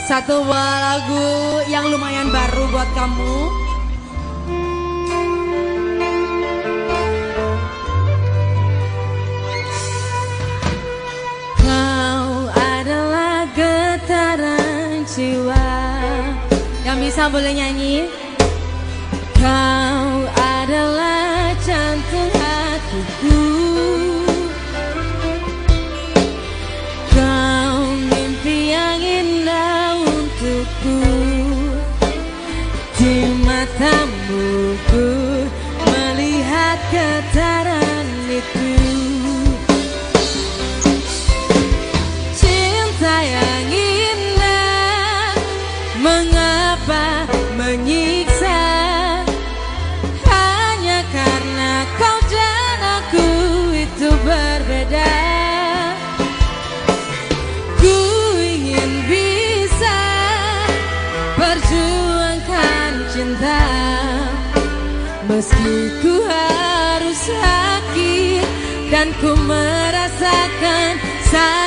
Satu buah lagu yang lumayan baru buat kamu. Kau adalah getaran jiwa. Yang bisa boleh nyanyi. Kau adalah jantung hatiku. Kau mimpi yang indah untukku. Di matamu ku melihat getaran itu. Cinta yang indah, mengapa menyiksa? Hanya karena kau dan aku itu berbeda. Ku ingin bisa perjuangkan cinta, meski ku harus sakit dan ku merasakan sakit.